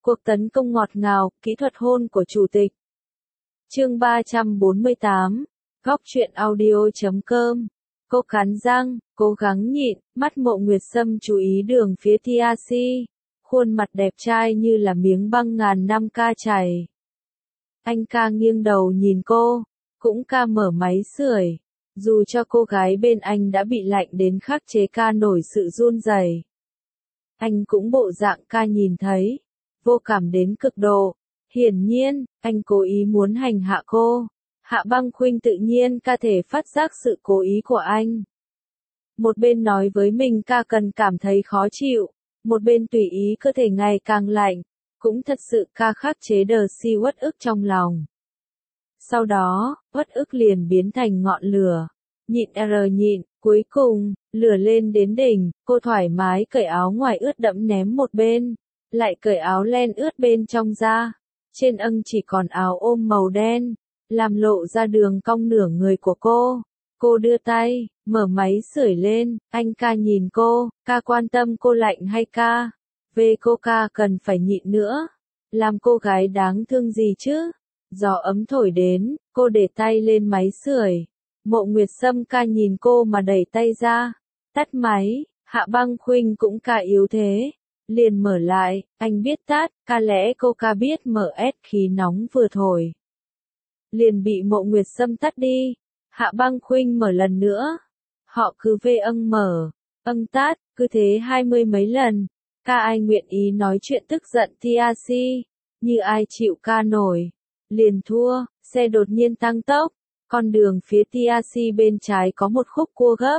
Cuộc tấn công ngọt ngào, kỹ thuật hôn của chủ tịch. Chương 348, Góc truyện audio.com. Cô cắn răng, cố gắng nhịn, mắt Mộ Nguyệt Sâm chú ý đường phía TRC. Khuôn mặt đẹp trai như là miếng băng ngàn năm ca chảy. Anh ca nghiêng đầu nhìn cô, cũng ca mở máy sưởi. Dù cho cô gái bên anh đã bị lạnh đến khắc chế ca nổi sự run rẩy, anh cũng bộ dạng ca nhìn thấy, vô cảm đến cực độ. Hiển nhiên, anh cố ý muốn hành hạ cô. Hạ Băng Khuynh tự nhiên ca thể phát giác sự cố ý của anh. Một bên nói với mình ca cần cảm thấy khó chịu, một bên tùy ý cơ thể ngày càng lạnh, cũng thật sự ca khắc chế đờ si uất ức trong lòng. Sau đó, uất ức liền biến thành ngọn lửa. Nhịn nhịn, cuối cùng, lửa lên đến đỉnh, cô thoải mái cởi áo ngoài ướt đẫm ném một bên, lại cởi áo len ướt bên trong ra. Trên âng chỉ còn áo ôm màu đen, làm lộ ra đường cong nửa người của cô. Cô đưa tay, mở máy sưởi lên, anh ca nhìn cô, ca quan tâm cô lạnh hay ca? Về cô ca cần phải nhịn nữa. Làm cô gái đáng thương gì chứ? Gió ấm thổi đến, cô để tay lên máy sưởi. Mộ Nguyệt Sâm ca nhìn cô mà đẩy tay ra. Tắt máy, Hạ Băng Khuynh cũng ca yếu thế. Liền mở lại, anh biết tắt, ca lẽ cô ca biết mở ép khí nóng vừa thổi. Liền bị Mộ Nguyệt Sâm tắt đi. Hạ Băng Khuynh mở lần nữa. Họ cứ vê âng mở, âng tắt, cứ thế 20 mấy lần. Ca ai nguyện ý nói chuyện tức giận TRC, như ai chịu ca nổi. Liền thua, xe đột nhiên tăng tốc. Con đường phía TRC bên trái có một khúc cua gấp.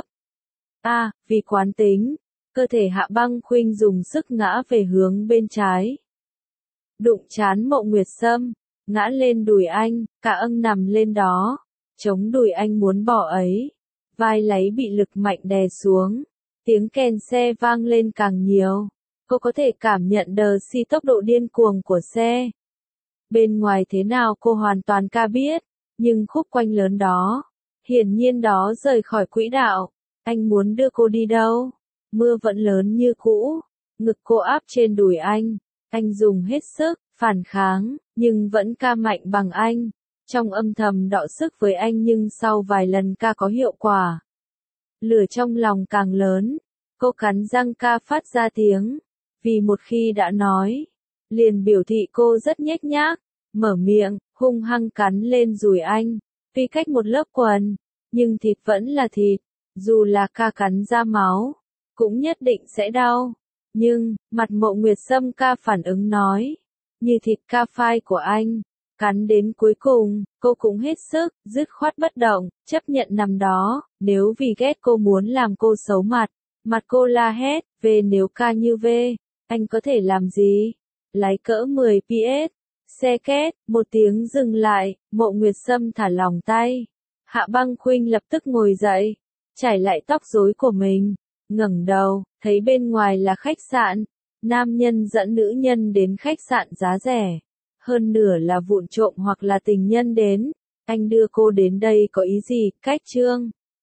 Vì quán tính, cơ thể Hạ Băng Khuynh dùng sức ngã về hướng bên trái. Đụng chán Mộ Nguyệt Sâm, ngã lên đùi anh, cả âng nằm lên đó, chống đùi anh muốn bỏ ấy. Vai láy bị lực mạnh đè xuống, tiếng kèn xe vang lên càng nhiều. Cô có thể cảm nhận đờ si tốc độ điên cuồng của xe. Bên ngoài thế nào cô hoàn toàn ca biết, nhưng khúc quanh lớn đó, hiển nhiên đó rời khỏi quỹ đạo. Anh muốn đưa cô đi đâu? Mưa vẫn lớn như cũ, ngực cô áp trên đùi anh dùng hết sức, phản kháng, nhưng vẫn ca mạnh bằng anh. Trong âm thầm đọ sức với anh nhưng sau vài lần ca có hiệu quả. Lửa trong lòng càng lớn, cô cắn răng ca phát ra tiếng, vì một khi đã nói, liền biểu thị cô rất nhếch nhác, mở miệng, hung hăng cắn lên đùi anh. Tuy cách một lớp quần, nhưng thịt vẫn là thịt, dù là ca cắn ra máu, cũng nhất định sẽ đau. Nhưng, mặt Mộ Nguyệt Sâm ca phản ứng nói, như thịt ca phai của anh, cắn đến cuối cùng, cô cũng hết sức, dứt khoát bất động, chấp nhận nằm đó. Nếu vì ghét cô muốn làm cô xấu mặt cô la hét, về nếu ca như về, anh có thể làm gì? Lái cỡ 10 PS, xe két, một tiếng dừng lại, Mộ Nguyệt Sâm thả lỏng tay. Hạ Băng Khuynh lập tức ngồi dậy, chải lại tóc rối của mình, ngẩng đầu, thấy bên ngoài là khách sạn. Nam nhân dẫn nữ nhân đến khách sạn giá rẻ, hơn nửa là vụng trộm hoặc là tình nhân đến. Anh đưa cô đến đây có ý gì? Cách chương